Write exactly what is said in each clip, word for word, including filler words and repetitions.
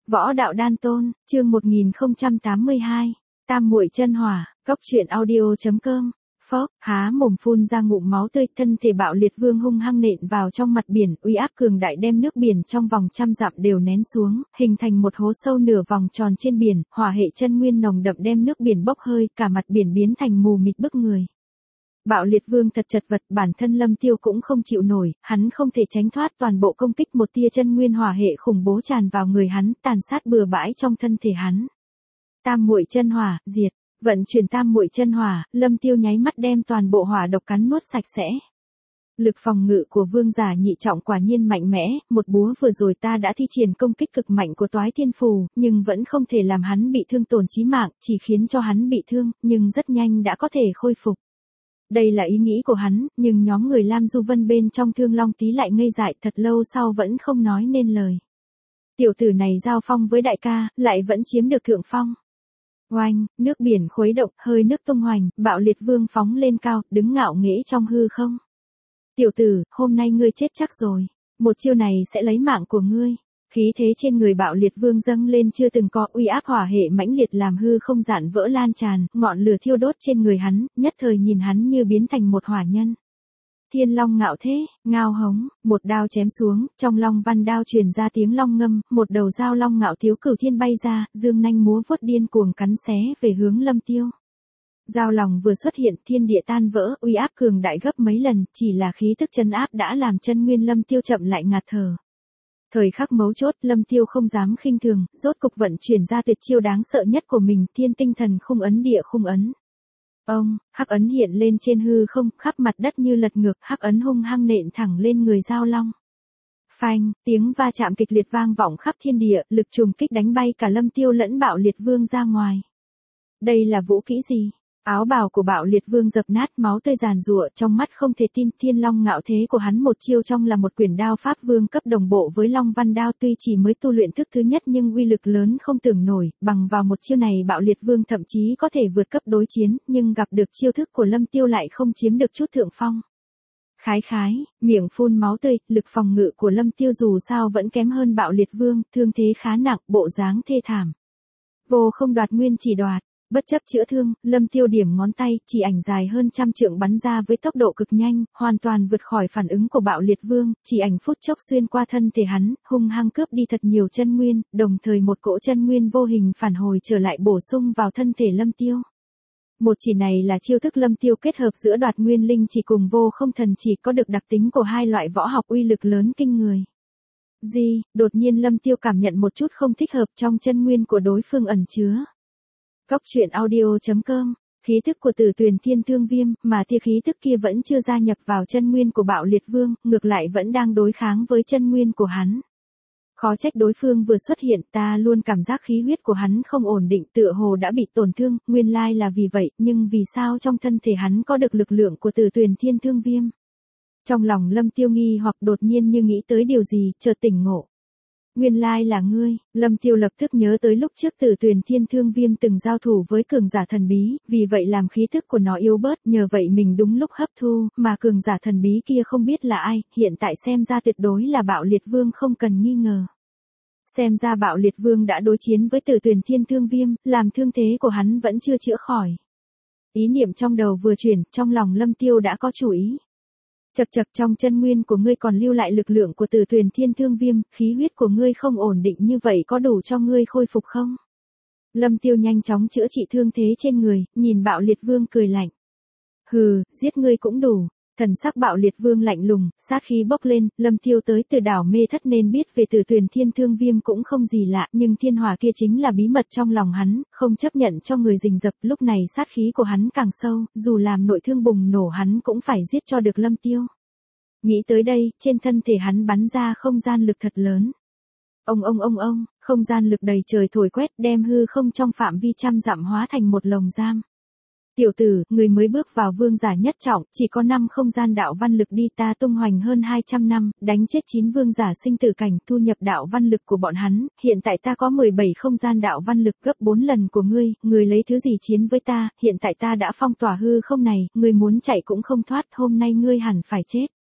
Võ đạo đan tôn, chương một nghìn không trăm tám mươi hai, Tam muội chân hỏa, cốc truyện audio.com. Phốc, há mồm phun ra ngụm máu tươi, thân thể bạo liệt vương hung hăng nện vào trong mặt biển, uy áp cường đại đem nước biển trong vòng trăm dặm đều nén xuống, hình thành một hố sâu nửa vòng tròn trên biển, hỏa hệ chân nguyên nồng đậm đem nước biển bốc hơi, cả mặt biển biến thành mù mịt bức người. Bạo liệt vương thật chật vật, bản thân Lâm Tiêu cũng không chịu nổi, hắn không thể tránh thoát toàn bộ công kích, một tia chân nguyên hỏa hệ khủng bố tràn vào người hắn, tàn sát bừa bãi trong thân thể hắn. Tam muội chân hỏa, diệt. Vận chuyển tam muội chân hỏa, Lâm Tiêu nháy mắt đem toàn bộ hỏa độc cắn nuốt sạch sẽ. Lực phòng ngự của vương giả nhị trọng quả nhiên mạnh mẽ, một búa vừa rồi ta đã thi triển công kích cực mạnh của toái thiên phù, nhưng vẫn không thể làm hắn bị thương tổn chí mạng, chỉ khiến cho hắn bị thương, nhưng rất nhanh đã có thể khôi phục. Đây là ý nghĩ của hắn, nhưng nhóm người Lam Du Vân bên trong Thương Long Tí lại ngây dại, thật lâu sau vẫn không nói nên lời. Tiểu tử này giao phong với đại ca, lại vẫn chiếm được thượng phong. Oanh, nước biển khuấy động, hơi nước tung hoành, bạo liệt vương phóng lên cao, đứng ngạo nghễ trong hư không. Tiểu tử, hôm nay ngươi chết chắc rồi. Một chiêu này sẽ lấy mạng của ngươi. Khí thế trên người bạo liệt vương dâng lên chưa từng có, uy áp hỏa hệ mãnh liệt làm hư không dạn vỡ lan tràn, ngọn lửa thiêu đốt trên người hắn, nhất thời nhìn hắn như biến thành một hỏa nhân. Thiên long ngạo thế, ngao hống, một đao chém xuống, trong long văn đao truyền ra tiếng long ngâm, một đầu dao long ngạo thiếu cửu thiên bay ra, dương nanh múa vuốt điên cuồng cắn xé về hướng Lâm Tiêu. Dao lòng vừa xuất hiện, thiên địa tan vỡ, uy áp cường đại gấp mấy lần, chỉ là khí tức chân áp đã làm chân nguyên Lâm Tiêu chậm lại ngạt thở. Thời khắc mấu chốt, Lâm Tiêu không dám khinh thường, rốt cục vận chuyển ra tuyệt chiêu đáng sợ nhất của mình, thiên tinh thần khung ấn địa khung ấn. Ông, hắc ấn hiện lên trên hư không, khắp mặt đất như lật ngược, hắc ấn hung hăng nện thẳng lên người Dao Long. Phanh, tiếng va chạm kịch liệt vang vọng khắp thiên địa, lực trùng kích đánh bay cả Lâm Tiêu lẫn bạo liệt vương ra ngoài. Đây là vũ kỹ gì? Áo bào của bạo liệt vương dập nát, máu tươi giàn giụa, trong mắt không thể tin, thiên long ngạo thế của hắn một chiêu trong là một quyển đao pháp vương cấp đồng bộ với long văn đao, tuy chỉ mới tu luyện thức thứ nhất nhưng uy lực lớn không tưởng nổi, bằng vào một chiêu này bạo liệt vương thậm chí có thể vượt cấp đối chiến, nhưng gặp được chiêu thức của Lâm Tiêu lại không chiếm được chút thượng phong. Khái khái, miệng phun máu tươi, lực phòng ngự của Lâm Tiêu dù sao vẫn kém hơn bạo liệt vương, thương thế khá nặng, bộ dáng thê thảm. Vô không đoạt nguyên chỉ đoạt. Bất chấp chữa thương, Lâm Tiêu điểm ngón tay, chỉ ảnh dài hơn trăm trượng bắn ra với tốc độ cực nhanh, hoàn toàn vượt khỏi phản ứng của bạo liệt vương, chỉ ảnh phút chốc xuyên qua thân thể hắn, hung hăng cướp đi thật nhiều chân nguyên, đồng thời một cỗ chân nguyên vô hình phản hồi trở lại bổ sung vào thân thể Lâm Tiêu. Một chỉ này là chiêu thức Lâm Tiêu kết hợp giữa đoạt nguyên linh chỉ cùng vô không thần chỉ, có được đặc tính của hai loại võ học uy lực lớn kinh người. Gì, đột nhiên Lâm Tiêu cảm nhận một chút không thích hợp trong chân nguyên của đối phương ẩn chứa. Cốc truyện audio.com, khí thức của Tử Tuyền Thiên Thương Viêm, mà tia khí thức kia vẫn chưa gia nhập vào chân nguyên của bạo liệt vương, ngược lại vẫn đang đối kháng với chân nguyên của hắn. Khó trách đối phương vừa xuất hiện, ta luôn cảm giác khí huyết của hắn không ổn định, tựa hồ đã bị tổn thương, nguyên lai là vì vậy, nhưng vì sao trong thân thể hắn có được lực lượng của Tử Tuyền Thiên Thương Viêm? Trong lòng Lâm Tiêu nghi hoặc đột nhiên như nghĩ tới điều gì, chợt tỉnh ngộ. Nguyên lai là ngươi, Lâm Tiêu lập tức nhớ tới lúc trước Tử Tuyền Thiên Thương Viêm từng giao thủ với cường giả thần bí, vì vậy làm khí thức của nó yếu bớt, nhờ vậy mình đúng lúc hấp thu, mà cường giả thần bí kia không biết là ai, hiện tại xem ra tuyệt đối là bạo liệt vương không cần nghi ngờ. Xem ra bạo liệt vương đã đối chiến với Tử Tuyền Thiên Thương Viêm, làm thương thế của hắn vẫn chưa chữa khỏi. Ý niệm trong đầu vừa chuyển, trong lòng Lâm Tiêu đã có chủ ý. Chật chật, trong chân nguyên của ngươi còn lưu lại lực lượng của Tử Tuyền Thiên Thương Viêm, khí huyết của ngươi không ổn định như vậy có đủ cho ngươi khôi phục không? Lâm Tiêu nhanh chóng chữa trị thương thế trên người, nhìn bạo liệt vương cười lạnh. Hừ, giết ngươi cũng đủ. Thần sắc bạo liệt vương lạnh lùng, sát khí bốc lên, Lâm Tiêu tới từ đảo mê thất nên biết về Tử Tuyền Thiên Thương Viêm cũng không gì lạ, nhưng thiên hỏa kia chính là bí mật trong lòng hắn, không chấp nhận cho người rình rập, lúc này sát khí của hắn càng sâu, dù làm nội thương bùng nổ hắn cũng phải giết cho được Lâm Tiêu. Nghĩ tới đây, trên thân thể hắn bắn ra không gian lực thật lớn. Ông ông ông ông, không gian lực đầy trời thổi quét đem hư không trong phạm vi trăm dặm hóa thành một lồng giam. Tiểu tử, người mới bước vào vương giả nhất trọng, chỉ có năm không gian đạo văn lực đi, ta tung hoành hơn hai trăm năm, đánh chết chín vương giả sinh tử cảnh, thu nhập đạo văn lực của bọn hắn, hiện tại ta có mười bảy không gian đạo văn lực gấp bốn lần của ngươi, ngươi lấy thứ gì chiến với ta, hiện tại ta đã phong tỏa hư không này, ngươi muốn chạy cũng không thoát, hôm nay ngươi hẳn phải chết.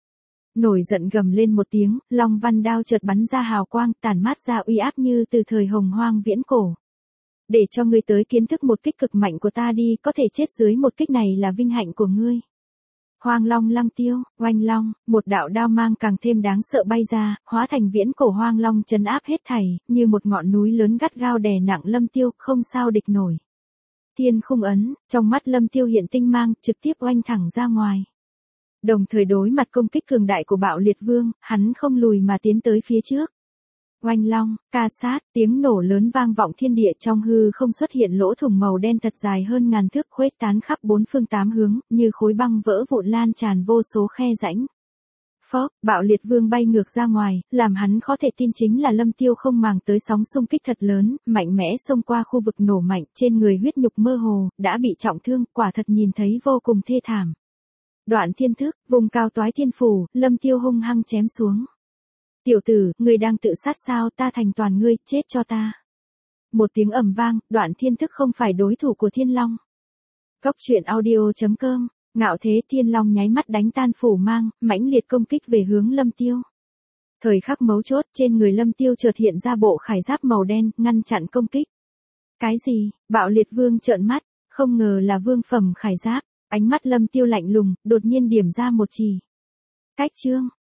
Nổi giận gầm lên một tiếng, Long Văn đao chợt bắn ra hào quang, tản mát ra uy áp như từ thời hồng hoang viễn cổ. Để cho ngươi tới kiến thức một kích cực mạnh của ta đi, có thể chết dưới một kích này là vinh hạnh của ngươi. Hoang Long Lăng Tiêu, oanh long, một đạo đao mang càng thêm đáng sợ bay ra, hóa thành viễn cổ Hoang Long trấn áp hết thảy, như một ngọn núi lớn gắt gao đè nặng Lâm Tiêu, không sao địch nổi. Thiên khung ấn, trong mắt Lâm Tiêu hiện tinh mang, trực tiếp oanh thẳng ra ngoài. Đồng thời đối mặt công kích cường đại của Bạo Liệt Vương, hắn không lùi mà tiến tới phía trước. Oanh long, ca sát, tiếng nổ lớn vang vọng thiên địa, trong hư không xuất hiện lỗ thủng màu đen thật dài hơn ngàn thước, khuếch tán khắp bốn phương tám hướng, như khối băng vỡ vụn lan tràn vô số khe rãnh. Phốc, Bạo Liệt Vương bay ngược ra ngoài, làm hắn khó thể tin chính là Lâm Tiêu không màng tới sóng xung kích thật lớn, mạnh mẽ xông qua khu vực nổ mạnh, trên người huyết nhục mơ hồ, đã bị trọng thương, quả thật nhìn thấy vô cùng thê thảm. Đoạn thiên thức, vùng cao toái thiên phủ, Lâm Tiêu hung hăng chém xuống. Tiểu tử, ngươi đang tự sát sao, ta thành toàn ngươi, chết cho ta. Một tiếng ầm vang, Đoạn thiên thức không phải đối thủ của Thiên Long. Cốc truyện audio chấm com, ngạo thế Thiên Long nháy mắt đánh tan phủ mang, mãnh liệt công kích về hướng Lâm Tiêu. Thời khắc mấu chốt, trên người Lâm Tiêu chợt hiện ra bộ khải giáp màu đen, ngăn chặn công kích. Cái gì? Bạo Liệt Vương trợn mắt, không ngờ là vương phẩm khải giáp. Ánh mắt Lâm Tiêu lạnh lùng, đột nhiên điểm ra một chỉ. Cách chương,